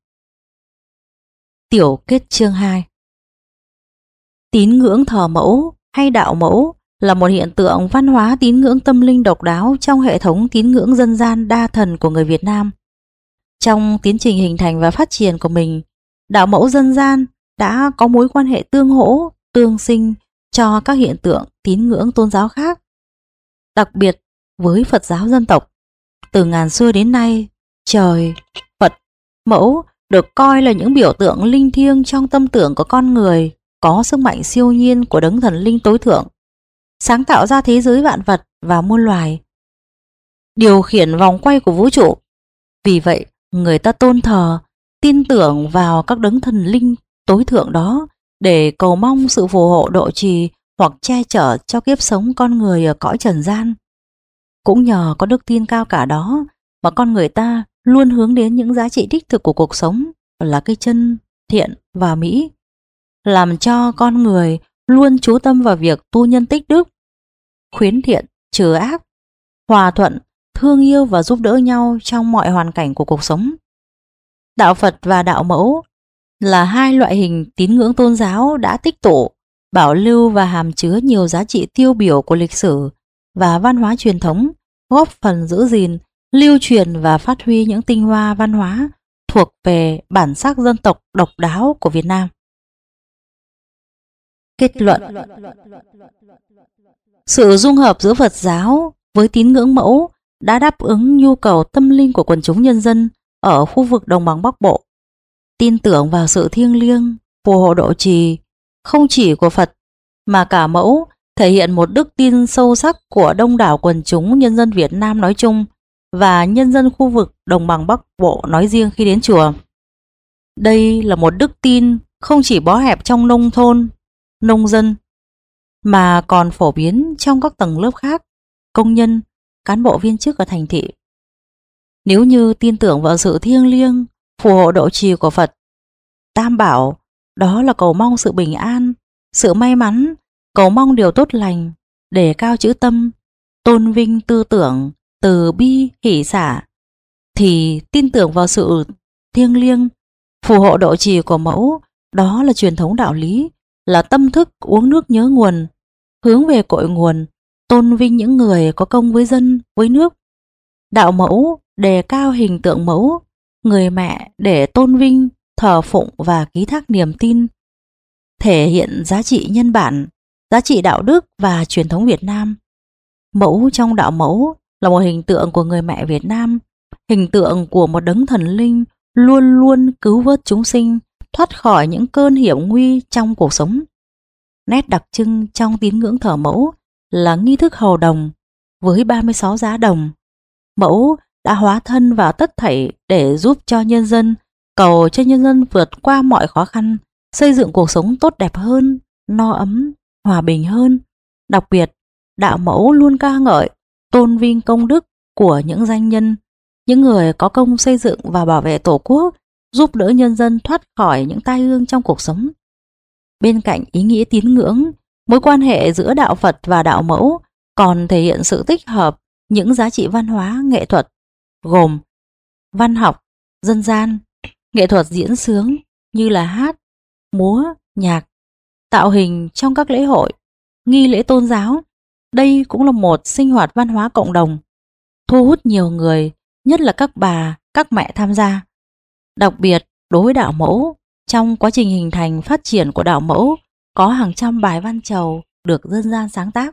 A: Tiểu kết chương hai. Tín ngưỡng thờ mẫu hay đạo mẫu là một hiện tượng văn hóa tín ngưỡng tâm linh độc đáo trong hệ thống tín ngưỡng dân gian đa thần của người Việt Nam. Trong tiến trình hình thành và phát triển của mình, đạo mẫu dân gian đã có mối quan hệ tương hỗ, tương sinh cho các hiện tượng tín ngưỡng tôn giáo khác. Đặc biệt với Phật giáo dân tộc, từ ngàn xưa đến nay, trời, Phật, mẫu được coi là những biểu tượng linh thiêng trong tâm tưởng của con người, có sức mạnh siêu nhiên của đấng thần linh tối thượng, sáng tạo ra thế giới vạn vật và muôn loài, điều khiển vòng quay của vũ trụ. Vì vậy, người ta tôn thờ, tin tưởng vào các đấng thần linh tối thượng đó để cầu mong sự phù hộ độ trì hoặc che chở cho kiếp sống con người ở cõi trần gian. Cũng nhờ có đức tin cao cả đó mà con người ta luôn hướng đến những giá trị đích thực của cuộc sống là cái chân, thiện và mỹ, làm cho con người luôn chú tâm vào việc tu nhân tích đức, khuyến thiện, trừ ác, hòa thuận, thương yêu và giúp đỡ nhau trong mọi hoàn cảnh của cuộc sống. Đạo Phật và đạo mẫu là hai loại hình tín ngưỡng tôn giáo đã tích tụ, bảo lưu và hàm chứa nhiều giá trị tiêu biểu của lịch sử và văn hóa truyền thống, góp phần giữ gìn, lưu truyền và phát huy những tinh hoa văn hóa thuộc về bản sắc dân tộc độc đáo của Việt Nam. Kết luận: sự dung hợp giữa Phật giáo với tín ngưỡng mẫu đã đáp ứng nhu cầu tâm linh của quần chúng nhân dân ở khu vực đồng bằng Bắc Bộ. Tin tưởng vào sự thiêng liêng, phù hộ độ trì không chỉ của Phật mà cả mẫu, thể hiện một đức tin sâu sắc của đông đảo quần chúng nhân dân Việt Nam nói chung và nhân dân khu vực đồng bằng Bắc Bộ nói riêng khi đến chùa. Đây là một đức tin không chỉ bó hẹp trong nông thôn, nông dân, mà còn phổ biến trong các tầng lớp khác, công nhân, cán bộ viên chức ở thành thị. Nếu như tin tưởng vào sự thiêng liêng, phù hộ độ trì của Phật, Tam Bảo, đó là cầu mong sự bình an, sự may mắn, cầu mong điều tốt lành, đề cao chữ tâm, tôn vinh tư tưởng, từ bi, hỷ xả, thì tin tưởng vào sự thiêng liêng, phù hộ độ trì của mẫu, đó là truyền thống đạo lý, là tâm thức uống nước nhớ nguồn, hướng về cội nguồn, tôn vinh những người có công với dân, với nước. Đạo mẫu đề cao hình tượng mẫu, người mẹ để tôn vinh, thờ phụng và ký thác niềm tin, thể hiện giá trị nhân bản, giá trị đạo đức và truyền thống Việt Nam. Mẫu trong đạo mẫu là một hình tượng của người mẹ Việt Nam, hình tượng của một đấng thần linh luôn luôn cứu vớt chúng sinh thoát khỏi những cơn hiểm nguy trong cuộc sống. Nét đặc trưng trong tín ngưỡng thờ mẫu là nghi thức hầu đồng với ba mươi sáu giá đồng. Mẫu đã hóa thân vào tất thảy để giúp cho nhân dân, cầu cho nhân dân vượt qua mọi khó khăn, xây dựng cuộc sống tốt đẹp hơn, no ấm, hòa bình hơn. Đặc biệt, đạo mẫu luôn ca ngợi, tôn vinh công đức của những danh nhân, những người có công xây dựng và bảo vệ Tổ quốc, giúp đỡ nhân dân thoát khỏi những tai ương trong cuộc sống. Bên cạnh ý nghĩa tín ngưỡng, mối quan hệ giữa đạo Phật và đạo mẫu còn thể hiện sự tích hợp những giá trị văn hóa, nghệ thuật, gồm văn học, dân gian, nghệ thuật diễn xướng như là hát, múa, nhạc, tạo hình trong các lễ hội, nghi lễ tôn giáo. Đây cũng là một sinh hoạt văn hóa cộng đồng, thu hút nhiều người, nhất là các bà, các mẹ tham gia. Đặc biệt, đối với đạo mẫu, trong quá trình hình thành phát triển của đạo mẫu, có hàng trăm bài văn chầu được dân gian sáng tác.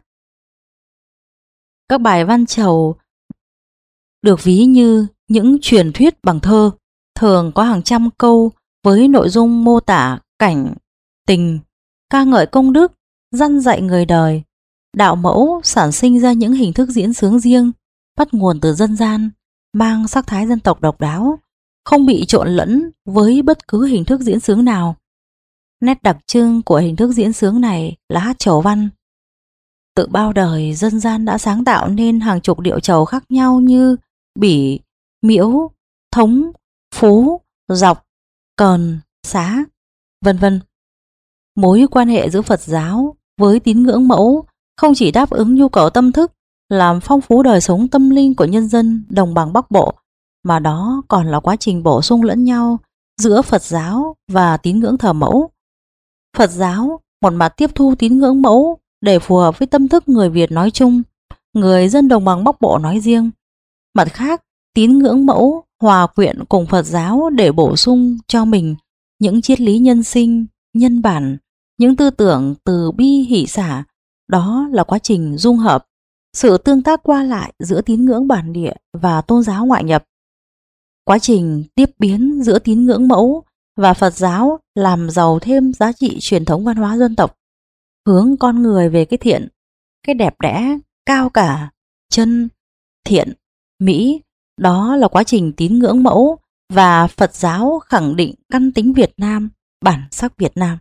A: Các bài văn chầu được ví như những truyền thuyết bằng thơ, thường có hàng trăm câu với nội dung mô tả cảnh tình, ca ngợi công đức, dăn dạy người đời. Đạo mẫu sản sinh ra những hình thức diễn xướng riêng, bắt nguồn từ dân gian, mang sắc thái dân tộc độc đáo, không bị trộn lẫn với bất cứ hình thức diễn xướng nào. Nét đặc trưng của hình thức diễn xướng này là hát chầu văn. Tự bao đời dân gian đã sáng tạo nên hàng chục điệu chầu khác nhau như bỉ, miễu, thống, phú, dọc, cờn, xá, vân vân. Mối quan hệ giữa Phật giáo với tín ngưỡng mẫu không chỉ đáp ứng nhu cầu tâm thức, làm phong phú đời sống tâm linh của nhân dân đồng bằng Bắc Bộ, mà đó còn là quá trình bổ sung lẫn nhau giữa Phật giáo và tín ngưỡng thờ mẫu. Phật giáo một mặt tiếp thu tín ngưỡng mẫu để phù hợp với tâm thức người Việt nói chung, người dân đồng bằng Bắc Bộ nói riêng. Mặt khác, tín ngưỡng mẫu hòa quyện cùng Phật giáo để bổ sung cho mình những triết lý nhân sinh, nhân bản, những tư tưởng từ bi hỷ xả. Đó là quá trình dung hợp, sự tương tác qua lại giữa tín ngưỡng bản địa và tôn giáo ngoại nhập. Quá trình tiếp biến giữa tín ngưỡng mẫu và Phật giáo làm giàu thêm giá trị truyền thống văn hóa dân tộc, hướng con người về cái thiện, cái đẹp đẽ, cao cả, chân, thiện, mỹ. Đó là quá trình tín ngưỡng mẫu và Phật giáo khẳng định căn tính Việt Nam, bản sắc Việt Nam.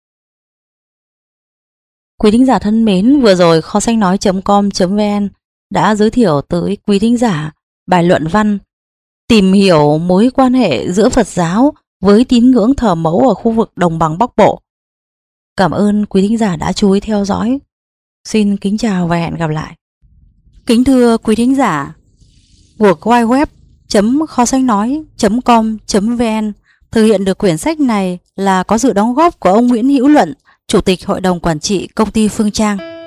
A: Quý thính giả thân mến, vừa rồi kho sách nói chấm com chấm vn đã giới thiệu tới quý thính giả bài luận văn tìm hiểu mối quan hệ giữa Phật giáo với tín ngưỡng thờ mẫu ở khu vực đồng bằng Bắc Bộ. Cảm ơn quý thính giả đã chú ý theo dõi. Xin kính chào và hẹn gặp lại. Kính thưa quý thính giả, World Wide Web chấm kho sách nói chấm com chấm vn thực hiện được quyển sách này là có sự đóng góp của ông Nguyễn Hữu Luận, Chủ tịch Hội đồng Quản trị Công ty Phương Trang.